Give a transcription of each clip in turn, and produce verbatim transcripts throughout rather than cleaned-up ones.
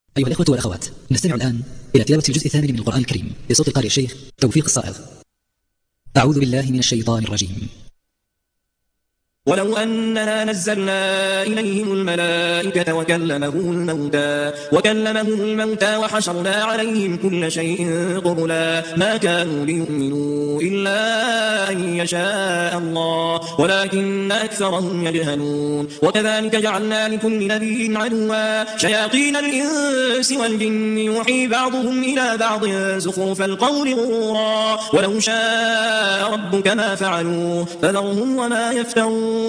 أيها الإخوة والأخوات، نستمع الآن إلى تلاوة الجزء الثامن من القرآن الكريم بصوت القارئ الشيخ توفيق الصائغ. أعوذ بالله من الشيطان الرجيم. ولو أننا نزلنا إليهم الملائكة وكلمهم الموتى وكلمهم الموتى وحشرنا عليهم كل شيء قبلا ما كانوا ليؤمنوا إلا أن يشاء الله ولكن أكثرهم يجهلون. وكذلك جعلنا لكل نبي عدوا شياطين الإنس والجن يوحي بعضهم إلى بعض زخرف القول غرورا ولو شاء ربك ما فعلوه فذرهم وما يفترون.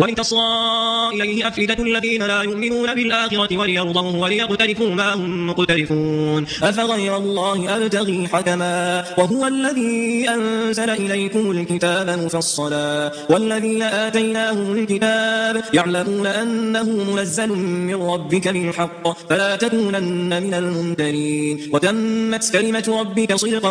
ولتصغى إليه أفئدة الذين لا يؤمنون بالآخرة وليرضوه وليقترفوا ما هم مقترفون. أفغير الله أبتغي حكما وهو الذي أنزل إليكم الكتاب مفصلا والذين آتيناهم الكتاب يعلمون أنه منزل من ربك بالحق فلا تكونن من الممترين. وتمت كلمة ربك صدقا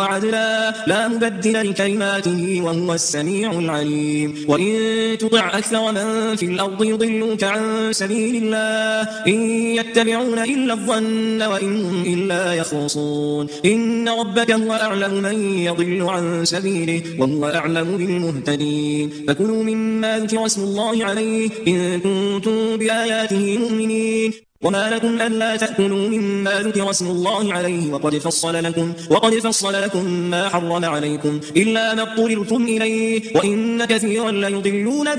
وعدلا لا مبدل لكلماته وهو السميع العليم. وإن تطع أكثر من في الأرض يضلوك عن سبيل الله إن يتبعون إلا الظن وإن هم إلا يخرصون. إن ربك هو أعلم من يضل عن سبيله وهو أعلم بالمهتدين. فكلوا مما ذكر اسم الله عليه إن كنتم بآياته مؤمنين. وما لكم ألا تأكلوا مما ذكر اسم الله عليه وقد فصل لكم وقد فصل لكم ما حرم عليكم إلا ما اضطررتم إليه وإن كثيرا ليضلون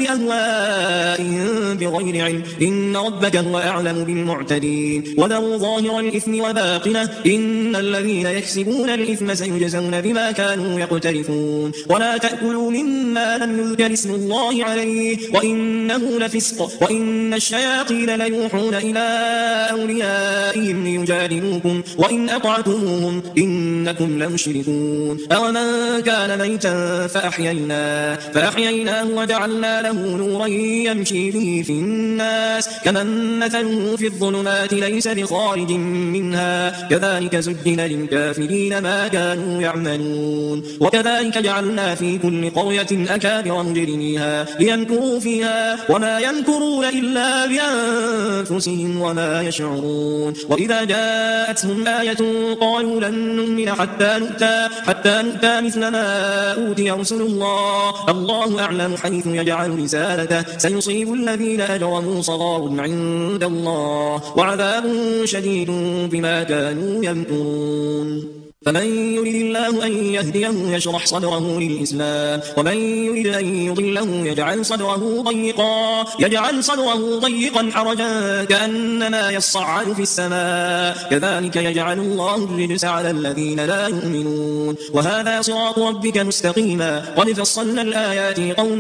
بأهوائهم بغير علم إن ربك هو أعلم بالمعتدين. وذروا ظاهر الإثم وباطنه إن الذين يكسبون الإثم سيجزون بما كانوا يقترفون. ولا تأكلوا مما لم يذكر اسم الله عليه وإنه لفسق وإن الشياطين ليوحون إلى أوليائهم ليجادلوكم وإن أطعتموهم إنكم لمشركون. أومن كان ميتا فأحييناه فأحييناه وجعلنا له نورا يمشي به في الناس كمن مثله في الظلمات ليس بخارج منها كذلك زين للكافرين ما كانوا يعملون. وكذلك جعلنا في كل قرية أكابر مجرميها ليمكروا فيها وما يمكرون إلا بأنفسهم وما يشعرون. وإذا جاءتهم آية قالوا لن نؤمن حتى نؤتى حتى نؤتى مثل ما أوتي رسل الله الله أعلم حيث يجعل رسالته سيصيب الذين أجرموا صغار عند الله وعذاب شديد بما كانوا يمكرون. فمن يريد الله أن يهديه يشرح صدره للإسلام ومن يريد أن يضله يجعل صدره ضيقا يجعل صدره ضيقا حرجا كأنما يصعد في السماء كذلك يجعل الله الرجس على الذين لا يؤمنون. وهذا صراط ربك مستقيما قد فصلنا الآيات قوم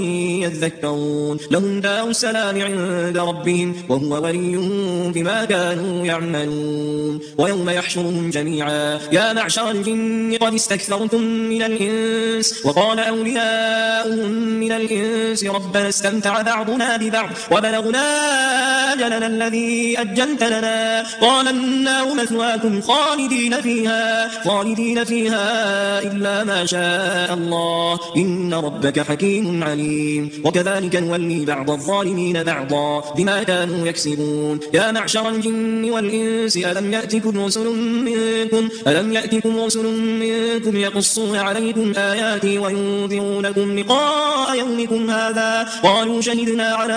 يذكرون. لهم دار السلام عند ربهم وهو ولي بما كانوا يعملون. ويوم يحشرهم جميعا يا معشر الجن قد استكثرتم من الإنس وقال أولياؤهم من الإنس ربنا استمتع بعضنا ببعض وبلغنا أجلنا الذي أجلت لنا قال النار مثواكم خالدين فيها خالدين فيها إلا ما شاء الله إن ربك حكيم عليم. وكذلك نولي بعض الظالمين بعضا بما كانوا يكسبون. يا معشر الجن والإنس ألم يأتكم رسل منكم ألم يأتكم رسل منكم يقصون عليكم آياتي وينذرونكم لقاء يومكم هذا قالوا شهدنا على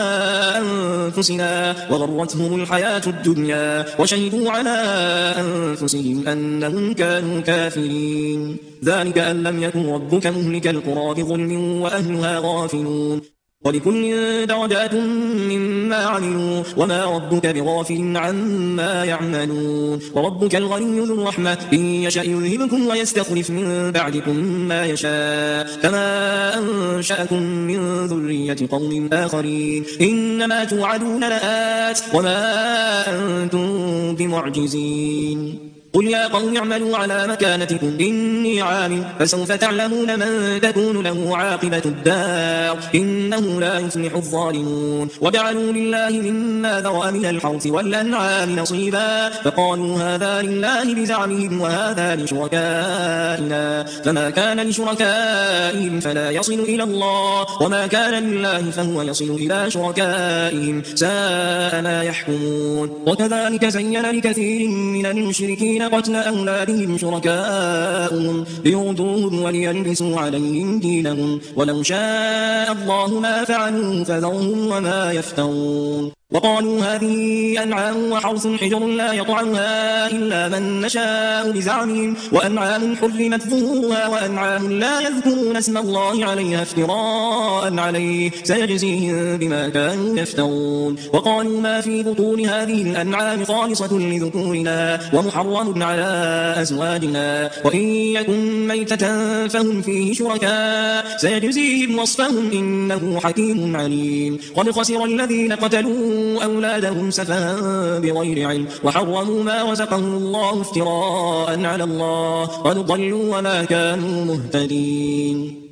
أنفسنا وغرتهم الحياة الدنيا وشهدوا على أنفسهم أنهم كانوا كافرين. ذلك أن لم يكن ربك مهلك القرى بظلم وأهلها غافلون. ولكل درجات مما عملوا وما ربك بغافل عما يعملون. وربك الغني ذو الرحمة إن يشأ يذهبكم ويستخلف من بعدكم ما يشاء كما أنشأكم من ذرية قوم آخرين إنما توعدون لآت وما أنتم بمعجزين. قل يا قوم اعملوا على مكانتكم إني عامل فسوف تعلمون من تكون له عاقبة الدار إنه لا يفلح الظالمون. وجعلوا لله مما ذرأ من الحرث والأنعام نصيبا فقالوا هذا لله بزعمهم وهذا لشركائنا فما كان لشركائهم فلا يصل إلى الله وما كان لله فهو يصل إلى شركائهم ساء ما يحكمون. وكذلك زين لكثير من المشركين قتل أولادهم شركاؤهم ليرضوهم وليلبسوا عليهم دينهم ولو شاء الله ما فعلوا فذرهم وما يفترون. وقالوا هذه أنعام وحرث حجر لا يطعمها إلا من نشاء بزعمهم وأنعام حرمت ظهورها وأنعام لا يذكرون اسم الله عليها افتراء عليه سيجزيهم بما كانوا يفترون. وقالوا ما في بطون هذه الأنعام خالصة لذكورنا ومحرم على أزواجنا وإن يكن ميتة فهم فيه شركاء سيجزيهم وصفهم إنه حكيم عليم. قد خسر الذين قتلوا أولادهم سفها بغير علم وحرموا ما رزقهم الله افتراء على الله قد ضلوا وما كانوا مهتدين.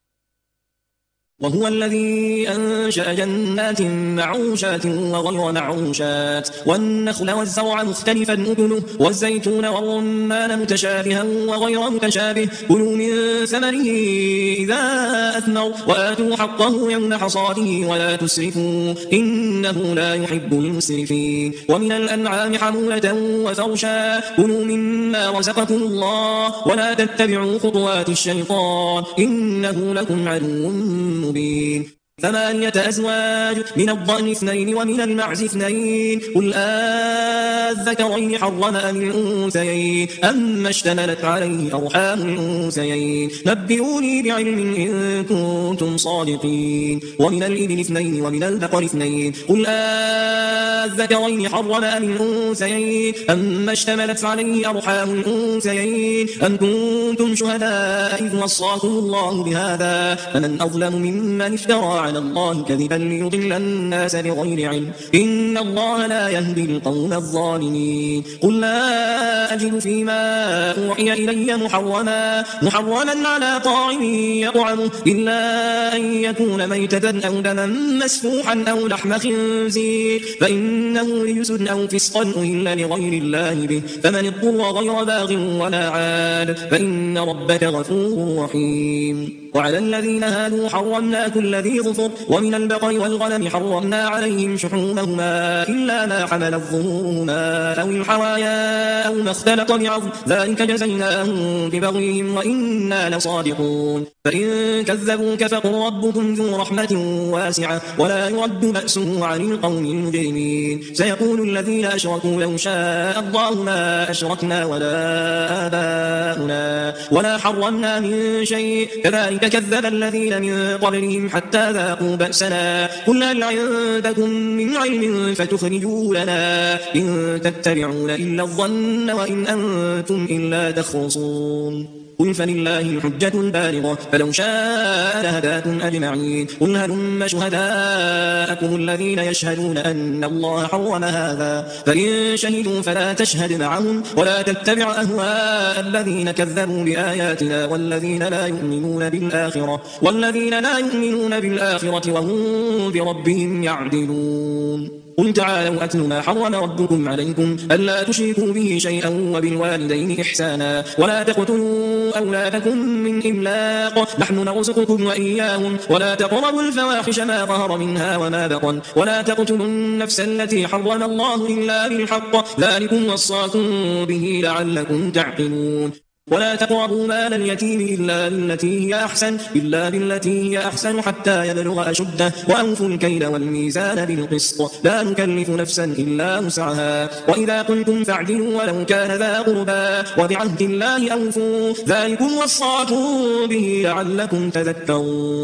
وهو الذي أنشأ جنات معروشات وغير معروشات والنخل والزرع مختلفا أكله والزيتون والرمان متشابها وغير متشابه كلوا من ثمره إذا أثمر وآتوا حقه يوم حصاده ولا تسرفوا إنه لا يحب المسرفين. ومن الأنعام حمولة وفرشا كلوا مما رزقكم الله ولا تتبعوا خطوات الشيطان إنه لكم عدو مبين. ثمانية أزواج من الضأن اثنين ومن المعز اثنين قل آذكرين حرم أم الأنثيين أما اشتملت عليه أرحام الأنثيين نبئوني بعلم إن كنتم صادقين. ومن الإبل اثنين ومن البقر اثنين قل آذكرين حرم أم الأنثيين أما اشتملت عليه أرحام الأنثيين أم كنتم شهداء إذ وصاكم الله بهذا فمن أظلم ممن افترى على الله كذبا ليضل الناس بغير علم إن الله لا يهدي القوم الظالمين. قل لا أجد فيما أوحي إلي محرما محرما على طاعم يطعمه إلا أن يكون ميتة أو دما مسفوحا أو لحم خنزير فإنه رجس أو فسقا أهل لغير الله به فمن اضطر غير باغ ولا عاد فإن ربك غفور رحيم. وعلى الذين هادوا حرمنا كل ذي ظفر ومن البقر والغنم حرمنا عليهم شحومهما إلا ما حملت ظهورهما أو الحوايا أو ما اختلط بعظم ذلك جزيناهم ببغيهم وإنا لصادقون. فإن كذبوك فقل ربكم ذو رحمة واسعة ولا يرد بأسه عن القوم المجرمين. سيقول الذين أشركوا لو شاء الله ما أشركنا ولا آباؤنا ولا حرمنا من شيء كذلك كذب الذين من قبلهم حتى ذاقوا بأسنا قل هل عندكم من علم فتخرجوا لنا إن تتبعون إلا الظن وإن أنتم إلا تخرصون. قل فلله الحجة البالغة فلو شاء لهداكم أجمعين. قل هلم شهداءكم الذين يشهدون أن الله حرم هذا فإن شهدوا فلا تشهد معهم ولا تتبع أهواء الذين كذبوا بآياتنا والذين لا يؤمنون بالآخرة والذين لا يؤمنون بالآخرة وهم بربهم يعدلون. قل تعالوا أتل ما حرم ربكم عليكم ألا تشركوا به شيئا وبالوالدين إحسانا ولا تقتلوا أولادكم من إملاق نحن نرزقكم وإياهم ولا تقربوا الفواحش ما ظهر منها وما بطن ولا تقتلوا النفس التي حرم الله إلا بالحق ذلكم وصاكم به لعلكم تعقلون. ولا تقربوا مال اليتيم إلا بالتي هي أحسن إلا بالتي هي أحسن حتى يبلغ أشده وأوفوا الكيل والميزان بالقسط لا نكلف نفسا إلا وسعها وإذا قلتم فاعدلوا ولو كان ذا قربى وبعهد الله أوفوا ذلكم وصاكم به لعلكم تذكرون.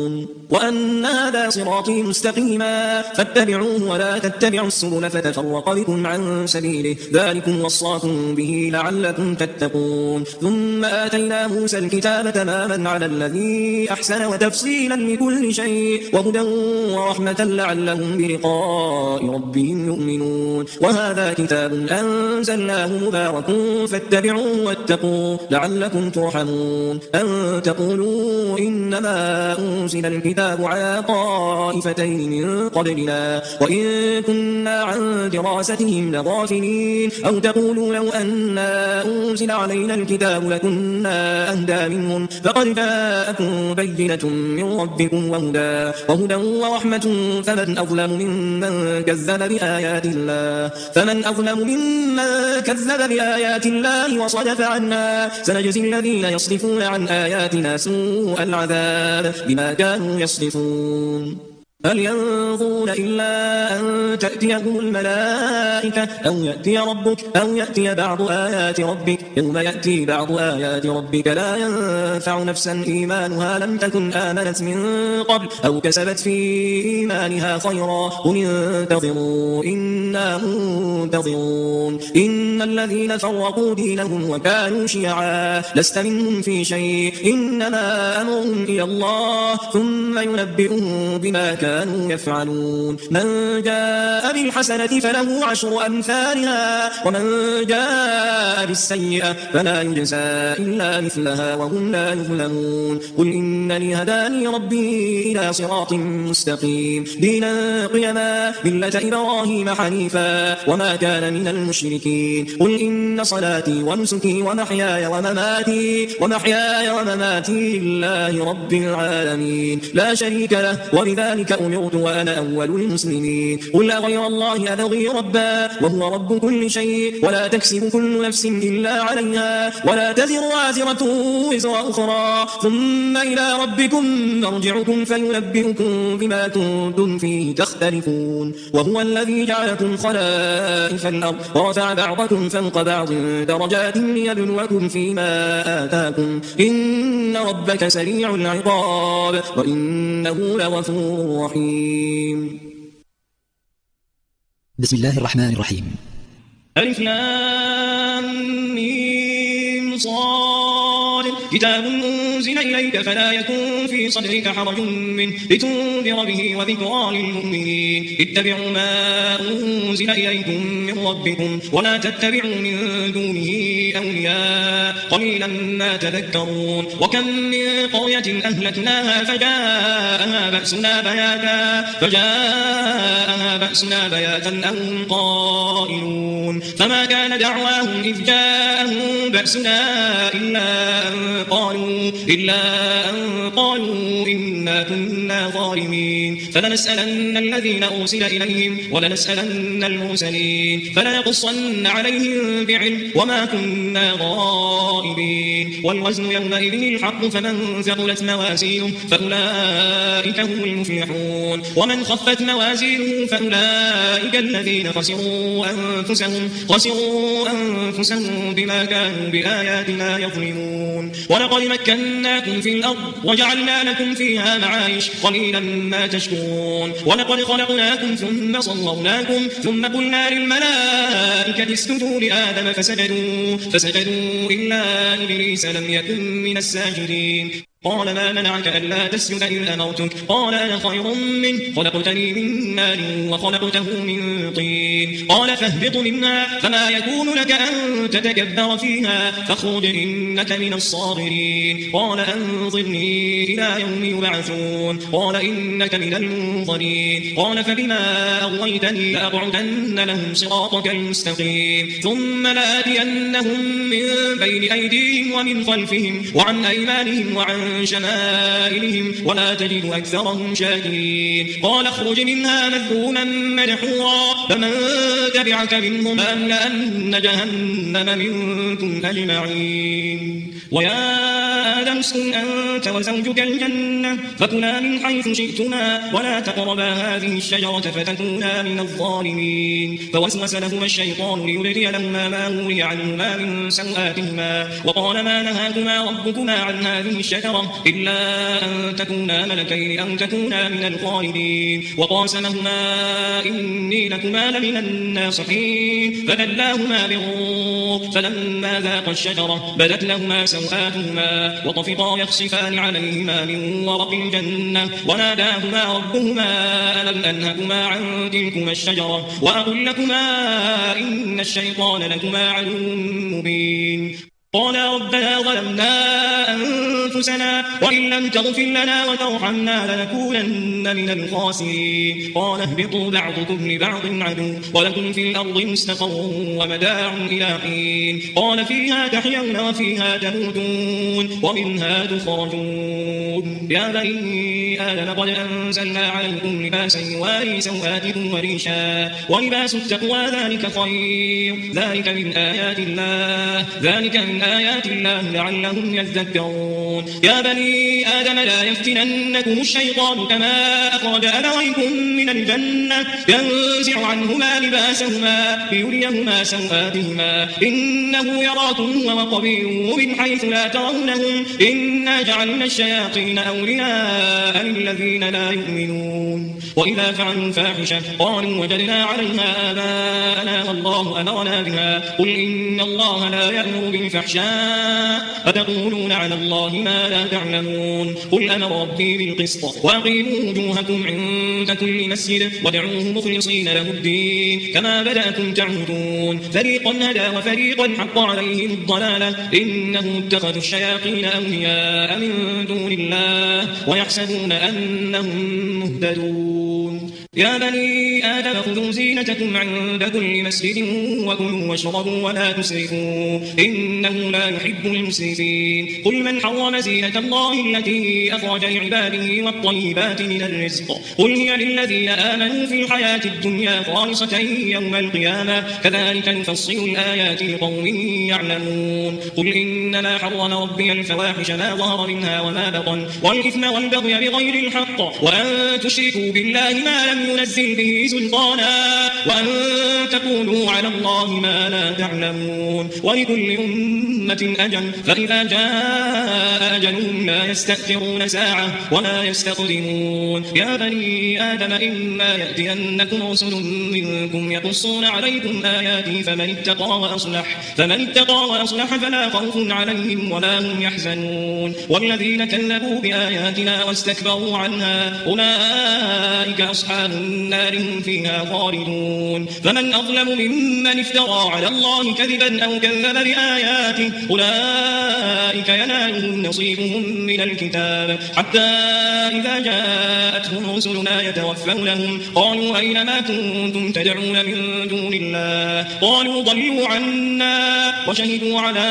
وأن هذا صراطي مستقيما فاتبعوه ولا تتبعوا السبل فتفرق بكم عن سبيله ذلكم وصاكم به لعلكم تتقون ثم آتينا موسى الكتاب تماما على الذي أحسن وتفصيلا لكل شيء وهدى ورحمة لعلهم بلقاء ربهم يؤمنون وهذا كتاب أنزلناه مبارك فاتبعوه واتقوا لعلكم ترحمون أن تقولوا إنما أنزل الكتاب على طائفتين من قبلنا وإن كنا عن دراستهم لغافلين أو تقولوا لو أنا أنزل علينا الكتاب لكنا أهدى منهم فقد جاءكم بينة من ربكم وهدى وهدى ورحمة فمن أظلم ممن كذب بآيات الله فمن أظلم ممن كذب بآيات الله وصدف عنها سنجزي الذين يصدفون عن آياتنا سوء العذاب بما كانوا يصدفون هل ينظرون إلا أن تأتيهم الملائكة أو يأتي ربك أو يأتي بعض آيات ربك يوم يأتي بعض آيات ربك لا ينفع نفسا إيمانها لم تكن آمنت من قبل أو كسبت في إيمانها خيرا قل انتظروا إنا منتظرون إن الذين فرقوا دينهم وكانوا شيعا لست منهم في شيء إنما أمرهم إلى الله ثم ينبئهم بما كانوا كانوا يفعلون من جاء بالحسنة فله عشر أمثالها ومن جاء بالسيئة فلا يجزى إلا مثلها وهم لا يظلمون قل إنني هداني ربي إلى صراط مستقيم دينا قيما ملة إبراهيم حنيفا وما كان من المشركين قل إن صلاتي ونسكي ومحياي ومماتي ومحياي ومماتي لله رب العالمين لا شريك له وبذلك أمرت وأنا أول المسلمين قل أغير الله أبغي ربا وهو رب كل شيء ولا تكسب كل نفس إلا عليها ولا تزر وازرة وزر أخرى ثم إلى ربكم مرجعكم فينبئكم بما كنتم فيه تختلفون وهو الذي جعلكم خلائف الأرض ورفع بعضكم فوق بعض درجات ليبلوكم فيما آتاكم إن ربك سريع العقاب وإنه لغفور رحيم بسم الله الرحمن الرحيم ألف لام ميم صاد كتاب أنزل إليك فلا يكن في صدرك حرج منه لتنذر به وذكرى للمؤمنين اتبعوا ما أنزل إليكم من ربكم ولا تتبعوا من دونه أولياء قليلا ما تذكرون وكم من قرية أهلكناها فجاءها بأسنا بياتا فجاءها بأسنا بياتا أو هم قائلون فما كان دعواهم إذ جاءهم بأسنا إلا أن قالوا إلا أن قالوا إنا كنا ظالمين فلنسألن الذين أرسل إليهم ولنسألن المرسلين فلنقصن عليهم بعلم وما كنا غائبين والوزن يومئذ الحق فمن ثقلت موازينه فأولئك هم المفلحون ومن خفت موازينه فأولئك الذين خسروا أنفسهم خسروا أنفسهم بما كانوا بآياتنا يظلمون ولقد مكناكم في الأرض وجعلنا لكم فيها معايش قليلا ما تشكرون ولقد خلقناكم ثم صورناكم ثم قلنا للملائكة اسجدوا لآدم فسجدوا فسجدوا إلا إبليس لم يكن من الساجدين قال ما منعك ألا تسجد إذ أمرتك قال أنا خير منه خلقتني من نار وخلقته من طين قال فاهبط منها فما يكون لك أن تتكبر فيها فاخرج إنك من الصاغرين قال أنظرني إلى يوم يبعثون قال إنك من المنظرين قال فبما أغويتني لأقعدن لهم صراطك المستقيم ثم لآتينهم من بين أيديهم ومن خلفهم وعن أيمانهم وعن شمائلهم ولا تجد أكثرهم شاكرين قال اخرج منها مذءوما مدحورا فمن تبعك منهم لأملأن جهنم منكم أجمعين ويا آدم اسكن أنت وزوجك الجنة فكلا من حيث شئتما ولا تقربا هذه الشجرة فتكونا من الظالمين فوسوس لهما الشيطان ليبدي لهما ما وري عنهما من سوآتهما وقال ما نهاكما ربكما عن هذه الشجرة الشجرة إلا أن تكونا ملكين أو تكونا من الخالدين وقاسمهما إني لكما لمن الناصحين فدلاهما بغرور فلما ذاقا الشجرة بدت لهما سوآتهما وطفقا يخصفان عليهما من ورق الجنة وناداهما ربهما ألم أنهكما عن تلكما الشجرة وأقل لكما إن الشيطان لكما عدو مبين قالا ربنا ظلمنا أنفسنا وإن لم تغفر لنا وترحمنا لنكونن من الخاسرين قال اهبطوا بعضكم لبعض عدو ولكم في الأرض مستقر ومتاع إلى حين قال فيها تحيون وفيها تموتون ومنها تخرجون يا بني آدم قد أنزلنا عليكم لباسا يواري سوآتكم وريشا ولباس التقوى ذلك خير ذلك من آيات الله ذلك من آيات الله لعلهم يذكرون يا بني آدم لا يفتننكم الشيطان كما أخرج أبويكم من الجنة ينزع عنهما لباسهما ليريهما سوآتهما إنه يراكم هو وقبيله من حيث لا ترونهم إنا جعلنا الشياطين أولياء للذين لا يؤمنون وإذا فعلوا فاحشة قالوا وجدنا عليها آباءنا والله أمرنا بها قل إن الله لا يأمر بالفحشاء أتقولون على الله ما لا تعلمون قل أمر ربي بالقسط وأقيموا وجوهكم عند كل مسجد ودعوه مخلصين له الدين كما بدأكم تعودون فريقا هدى وفريقا حق عليهم الضلالة إنهم اتخذوا الشياطين أولياء من دون الله ويحسبون أنهم مهتدون يا بني آدم خذوا زينتكم عند كل مسجد وكلوا واشربوا ولا تسرفوا إنه لا يحب المسرفين قل من حرم زينة الله التي أخرج لعباده والطيبات من الرزق قل هي للذين آمنوا في الحياة الدنيا خالصة يوم القيامة كذلك نفصل الآيات لقوم يعلمون قل إنما حرم ربي الفواحش ما ظهر منها وما بطن والإثم والبغي بغير الحق وأن تشركوا بالله ما لم ينزل به سلطانا وأن تقولوا على الله ما لا تعلمون ولكل أمة أجل فإذا جاء أجلهم لا يستأخرون ساعة ولا يستقدمون يا بني آدم إما يأتينكم رسل منكم يقصون عليكم آياتي فمن اتقى وأصلح فمن اتقى وأصلح فلا خوف عليهم ولا هم يحزنون والذين كذبوا بآياتنا واستكبروا عنها أولئك أصحاب النار هم فيها خالدون فمن أظلم ممن افترى على الله كذبا أو كذب بآياته أولئك ينالهم نصيبهم من الكتاب حتى إذا جاءتهم رسلنا يتوفونهم قالوا أين ما كنتم تدعون من دون الله قالوا ضلوا عنا وشهدوا على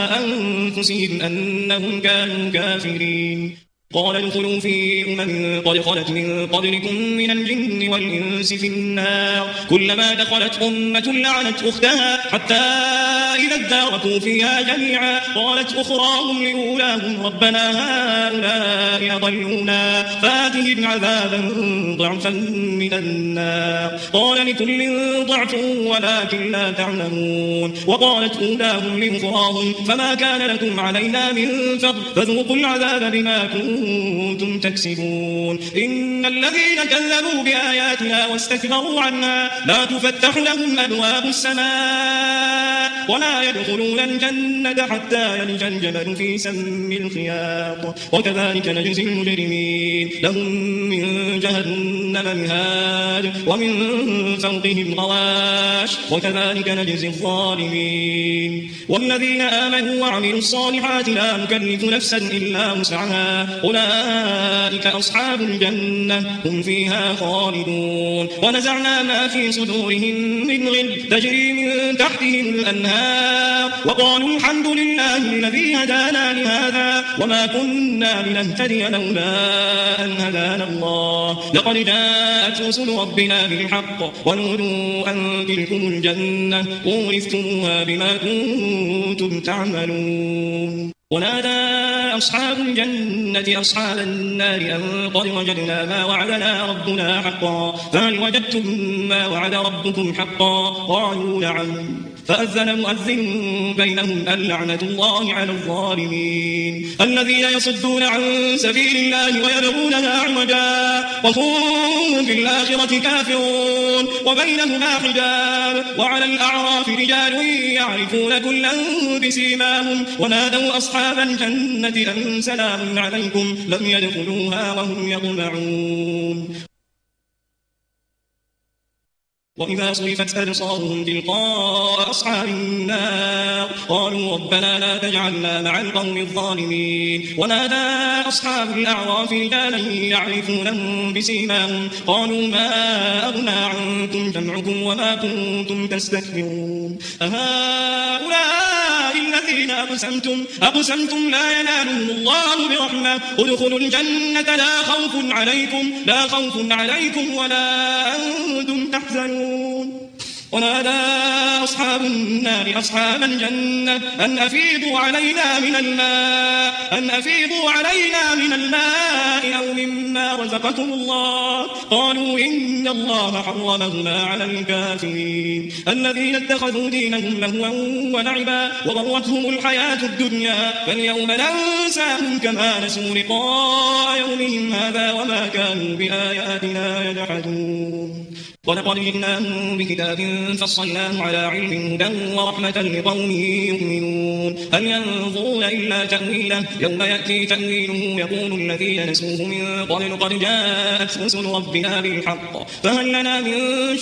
أنفسهم أنهم كانوا كافرين قال ادخلوا في أمم قد خلت من قبلكم من الجن والإنس في النار كلما دخلت أمة لعنت أختها حتى إذا اداركوا فيها جميعا قالت أخراهم لأولاهم ربنا هؤلاء أضلونا فآتهم عذابا ضعفا من النار قال لكل ضعف ولكن لا تعلمون وقالت أولاهم لأخراهم فما كان لكم علينا من فضل فذوقوا العذاب بما كنتم كنتم تكسبون إن الذين كذبوا بآياتنا واستكبروا عنها لا تفتح لهم أبواب السماء ولا يدخلون الجنة حتى يلج الجبل في سم الخياط وكذلك نجزي المجرمين لهم من جهنم مهاد ومن فوقهم غواش وكذلك نجزي الظالمين والذين آمنوا وعملوا الصالحات لا نكلف نفسا إلا وسعها أولئك أصحاب الجنة هم فيها خالدون ونزعنا ما في صدورهم من غل تجري من تحتهم الأنهار وقالوا الحمد لله الذي هدانا لهذا وما كنا لنهتدي لولا أن هدانا الله لقد جاءت رسل ربنا بالحق ونودوا أن تلكم الجنة أورثتموها بما كنتم تعملون ونادى أصحاب الجنة أصحاب النار أن قد وجدنا ما وعدنا ربنا حقا فهل وجدتم ما وعد ربكم حقا قالوا نعم فأذن مؤذن بينهم اللعنة الله على الظالمين الذين يصدون عن سبيل الله ويبغونها عوجا وهم بالآخرة كافرون وبينهما حجاب وعلى الأعراف رجال يعرفون كلا بسيماهم ونادوا أصحاب الجنة أن سلام عليكم لم يدخلوها وهم يطمعون وإذا صرفت أبصارهم تلقاء أصحاب النار قالوا ربنا لا تجعلنا مع القوم الظالمين ونادى أصحاب الأعراف رجالا يعرفونهم بسيماهم قالوا ما أغنى عنكم جمعكم وما كنتم تستكبرون أهؤلاء الذين أقسمتم أقسمتم لا ينالهم الله برحمة ادخلوا الجنة لا خوف عليكم لا خوف عليكم ولا أنتم تحزنون ونادى أصحاب النار أصحاب الجنة أن أفيضوا علينا من الماء أن أفيضوا علينا من الماء أو مما رزقكم الله قالوا إن الله حرمهما على الكافرين الذين اتخذوا دينهم لهوا ولعبا وغرتهم الحياة الدنيا فاليوم ننساهم كما نسوا لقاء يومهم هذا وما كانوا بآياتنا يجحدون ولقد جئناهم بكتاب فصلناه على علم هدى ورحمة لقوم يؤمنون هل ينظرون إلا تأويله يوم يأتي تأويله يقول الذين نسوه من قبل قد جاءت رسل ربنا بالحق فهل لنا من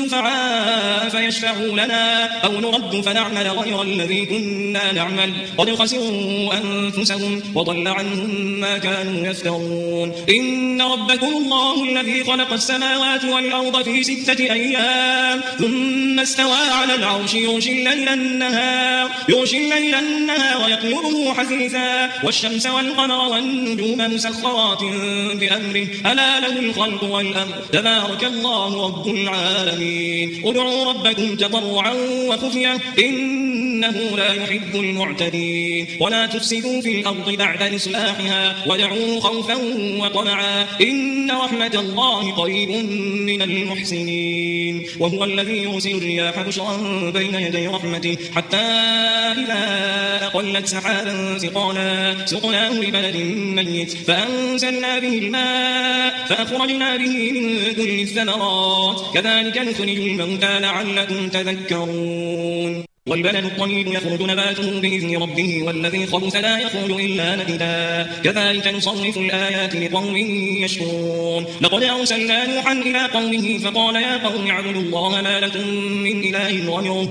شفعاء فيشفعوا لنا أو نرد فنعمل غير الذي كنا نعمل قد خسروا أنفسهم وضل عنهم ما كانوا يفترون إن ربكم الله الذي خلق السماوات والأرض في ستة أيام ثم استوى على العرش يغشي الليل النهار يغشي الليل النهار ويطلبه حثيثا والشمس والقمر والنجوم مسخرات بأمره ألا له الخلق والأمر تبارك الله رب العالمين ادعوا ربكم تضرعا وخفية إنه لا يحب المعتدين ولا تفسدوا في الأرض بعد إصلاحها ودعوه خوفا وطمعا إن رحمة الله قريب من المحسنين وهو الذي يرسل الرياح بشرا بين يدي رحمته حتى إذا أقلت سحابا ثقالا سقناه لبلد ميت فأنزلنا به الماء فأخرجنا به من كل الثمرات كذلك نخرج الموتى لعلكم تذكرون والبلد الطيب يخرج نباته بإذن ربه والذي خبث لا يخرج إلا نكدا كذلك نصرف الآيات لقوم يشكرون لقد أرسلنا نوحا إلى قومه فقال يا قوم اعبدوا الله ما لكم من إله غيره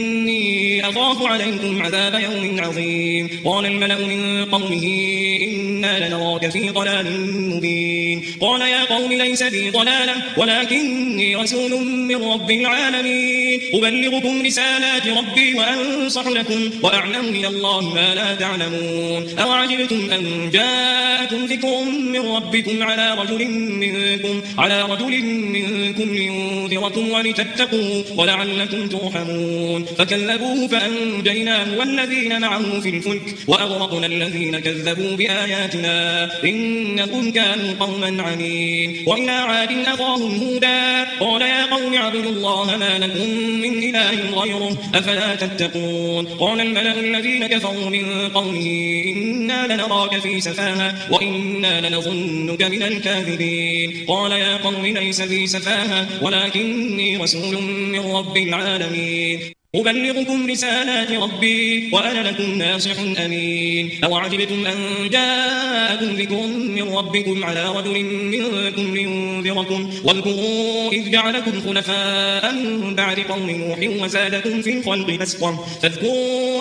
إني أخاف عليكم عذاب يوم عظيم قال الملأ من قومه إنا لنراك في ضلال مبين قال يا قوم ليس بي ضلالة ولكني رسول من رب العالمين أبلغكم رسالات ربي وأنصح لكم وأعلم من الله ما لا تعلمون أوعجبتم أن جاءكم ذكر من ربكم على رجل منكم على رجل منكم لينذركم ولتتقوا ولعلكم ترحمون فكذبوه فأنجيناه والذين معه في الفلك وأغرقنا الذين كذبوا بآياتنا إنهم كانوا قوما عمين وإلى عاد أخاهم هودا قال يا قوم اعبدوا الله ما لكم من إله غيره أفلا تتقون قال الملأ الذين كفروا من قومه إنا لنراك في سفاهة وإنا لنظنك من الكاذبين قال يا قوم ليس بي سفاهة ولكني رسول من رب العالمين أبلغكم رسالات ربي وأنا لكم ناصح أمين أوعجبتم أن جاءكم ذكر من ربكم على رجل منكم لينذركم واذكروا إذ جعلكم خلفاء من بعد قوم نوح وزادكم في الخلق بسطة فاذكروا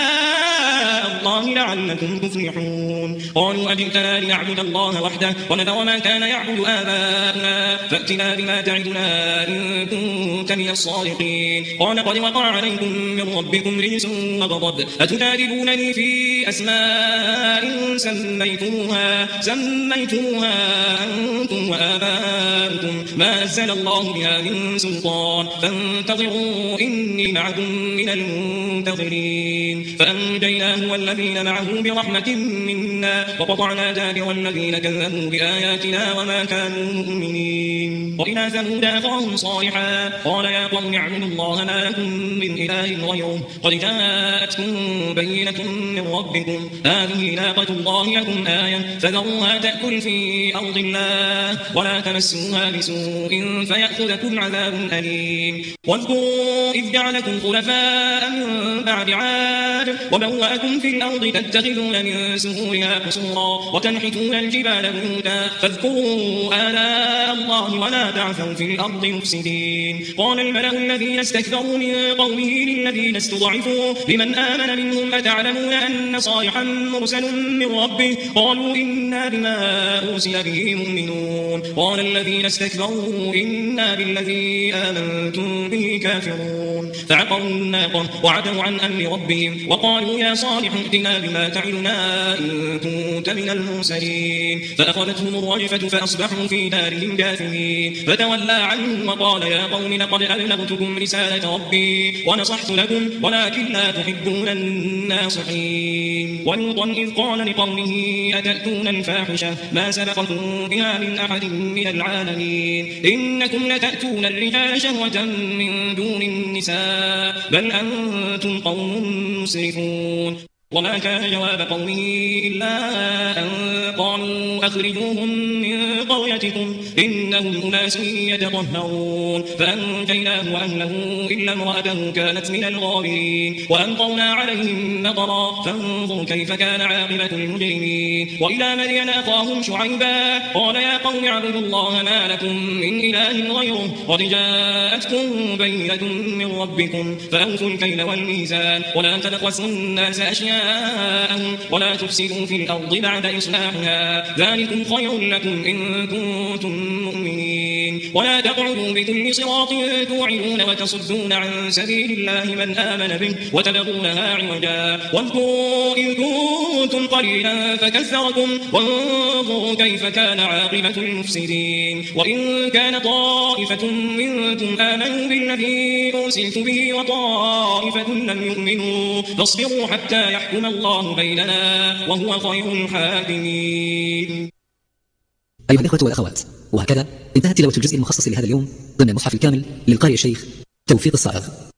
آلاء الله لعلكم تفلحون قالوا أجئتنا لنعبد الله وحده ونذر ما كان يعبد آباؤنا فأتنا بما تعدنا إن كنت من الصادقين قال قد وقع عليكم من ربكم رجس وغضب أتجادلونني في أسماء سميتموها سميتموها أنتم وآباؤكم ما نزل الله بها من سلطان فانتظروا إني معكم من المنتظرين الرجيم فأنجيناه والذين معه برحمة منا وقطعنا دابر الذين كذبوا بآياتنا وما كانوا مؤمنين. وإلى ثمود أخاهم صالحا قال يا قوم اعبدوا الله ما لكم من إله غيره قد جاءتكم بينة من ربكم هذه ناقة الله لكم آية فذروها تأكل في أرض الله ولا تمسوها بسوء فيأخذكم عذاب أليم. واذكروا إذ جعلكم خلفاء من بعد عاد وبوأكم في الأرض تتخذون من سهولها قصورا وتنحتون الجبال بيوتا فاذكروا آلاء الله ولا تعثوا في الأرض مفسدين. قال الملأ الذين استكبروا من قومه للذين استضعفوا لمن آمن منهم أتعلمون أن صالحا مرسل من ربه قالوا إنا بما أرسل به مؤمنون. قال الذين استكبروا إنا بالذي آمنتم به كافرون فعقروا الناقة وعتوا عن أمر ربهم وقالوا يا صالح ائتنا بما تعدنا إن كنت من المرسلين فأخذتهم الرجفة فأصبحوا في دارهم جاثمين فتولى عنهم وقال يا قوم لقد أبلغتكم رسالة ربي ونصحت لكم ولكن لا تحبون الناصحين. ولوطا إذ قال لقومه أتأتون الفاحشة ما سبقكم بها من أحد من العالمين إنكم لتأتون الرجال شهوة من دون النساء بل أنتم قوم مسرفون. وما كان جواب قومه إلا أن قالوا أخرجوهم من قريتكم إنهم أناس يتطهرون فأنجيناه وأهله إلا امرأته كانت من الغابرين وأمطرنا عليهم مطرا فانظر كيف كان عاقبة المجرمين. وإلى مدين أخاهم شعيبا قال يا قوم اعبدوا الله ما لكم من إله غيره قد جاءتكم بينة من ربكم فأوفوا الكيل والميزان ولا تبخسوا الناس أشياء ولا تفسدوا في الأرض بعد إصلاحها ذلكم خير لكم إن كنتم مؤمنين. ولا تقعدوا بكل صراط توعدون وتصدون عن سبيل الله من آمن به وتبغونها عوجا واذكروا إذ كنتم قليلا فكثركم وانظروا كيف كان عاقبة المفسدين. وإن كان طائفة منكم آمنوا بالذي أرسلت به وطائفة لم يؤمنوا فاصبروا حتى يحكم الله بيننا وهو خير الحاكمين. أيها الإخوة والأخوات، وهكذا انتهت تلاوة الجزء المخصص لهذا اليوم ضمن المصحف الكامل للقارئ الشيخ توفيق الصائغ.